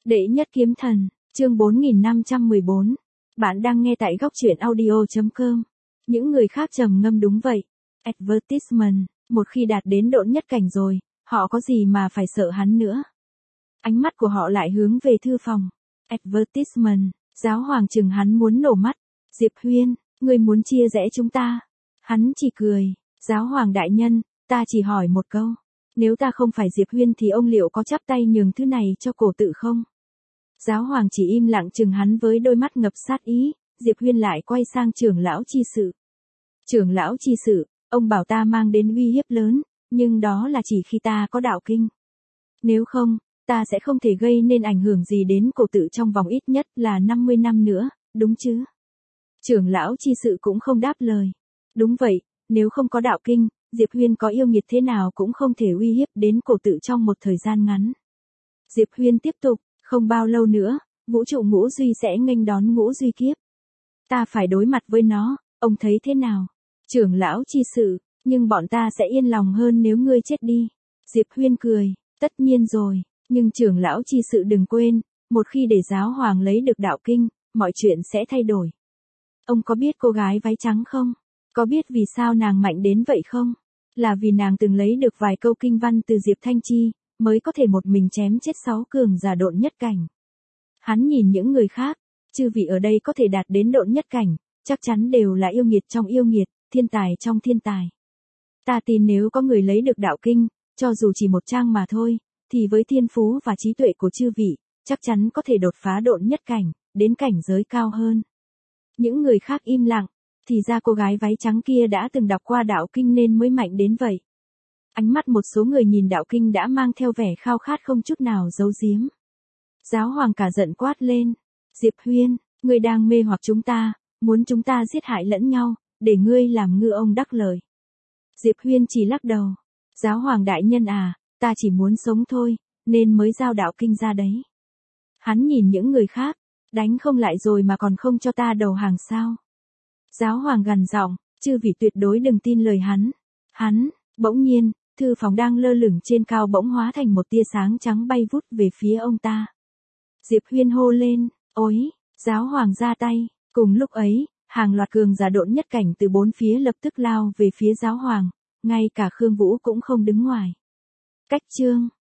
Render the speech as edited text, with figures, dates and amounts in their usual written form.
Đệ nhất kiếm thần, chương 4514. Bạn đang nghe tại góc truyện audio.com. Những người khác trầm ngâm đúng vậy. Advertisement, một khi đạt đến độn nhất cảnh rồi, họ có gì mà phải sợ hắn nữa. Ánh mắt của họ lại hướng về thư phòng. Advertisement, giáo hoàng chừng hắn muốn nổ mắt. Diệp Huyên, ngươi muốn chia rẽ chúng ta. Hắn chỉ cười. Giáo hoàng đại nhân, ta chỉ hỏi một câu. Nếu ta không phải Diệp Huyên thì ông liệu có chắp tay nhường thứ này cho cổ tự không? Giáo hoàng chỉ im lặng chừng hắn với đôi mắt ngập sát ý, Diệp Huyên lại quay sang trưởng lão chi sự. Trưởng lão chi sự, ông bảo ta mang đến uy hiếp lớn, nhưng đó là chỉ khi ta có đạo kinh. Nếu không, ta sẽ không thể gây nên ảnh hưởng gì đến cổ tự trong vòng ít nhất là 50 năm nữa, đúng chứ? Trưởng lão chi sự cũng không đáp lời. Đúng vậy, nếu không có đạo kinh, Diệp Huyên có yêu nghiệt thế nào cũng không thể uy hiếp đến cổ tự trong một thời gian ngắn. Diệp Huyên tiếp tục, không bao lâu nữa, vũ trụ ngũ duy sẽ nghênh đón ngũ duy kiếp. Ta phải đối mặt với nó, ông thấy thế nào? Trưởng lão chi sự, nhưng bọn ta sẽ yên lòng hơn nếu ngươi chết đi. Diệp Huyên cười, tất nhiên rồi, nhưng trưởng lão chi sự đừng quên, một khi để giáo hoàng lấy được đạo kinh, mọi chuyện sẽ thay đổi. Ông có biết cô gái váy trắng không? Có biết vì sao nàng mạnh đến vậy không? Là vì nàng từng lấy được vài câu kinh văn từ Diệp Thanh Chi, mới có thể một mình chém chết 6 cường giả độn nhất cảnh. Hắn nhìn những người khác, chư vị ở đây có thể đạt đến độn nhất cảnh, chắc chắn đều là yêu nghiệt trong yêu nghiệt, thiên tài trong thiên tài. Ta tin nếu có người lấy được đạo kinh, cho dù chỉ một trang mà thôi, thì với thiên phú và trí tuệ của chư vị, chắc chắn có thể đột phá độn nhất cảnh, đến cảnh giới cao hơn. Những người khác im lặng, thì ra cô gái váy trắng kia đã từng đọc qua đạo kinh nên mới mạnh đến vậy. Ánh mắt một số người nhìn đạo kinh đã mang theo vẻ khao khát không chút nào giấu giếm. Giáo hoàng cả giận quát lên. Diệp Huyên, ngươi đang mê hoặc chúng ta, muốn chúng ta giết hại lẫn nhau, để ngươi làm ngư ông đắc lợi. Diệp Huyên chỉ lắc đầu. Giáo hoàng đại nhân à, ta chỉ muốn sống thôi, nên mới giao đạo kinh ra đấy. Hắn nhìn những người khác, đánh không lại rồi mà còn không cho ta đầu hàng sao. Giáo hoàng gằn giọng, chư vị tuyệt đối đừng tin lời hắn, bỗng nhiên, thư phòng đang lơ lửng trên cao bỗng hóa thành một tia sáng trắng bay vút về phía ông ta. Diệp Huyên hô lên, ối, giáo hoàng ra tay, cùng lúc ấy, hàng loạt cường giả độn nhất cảnh từ bốn phía lập tức lao về phía giáo hoàng, ngay cả Khương Vũ cũng không đứng ngoài. Cách chương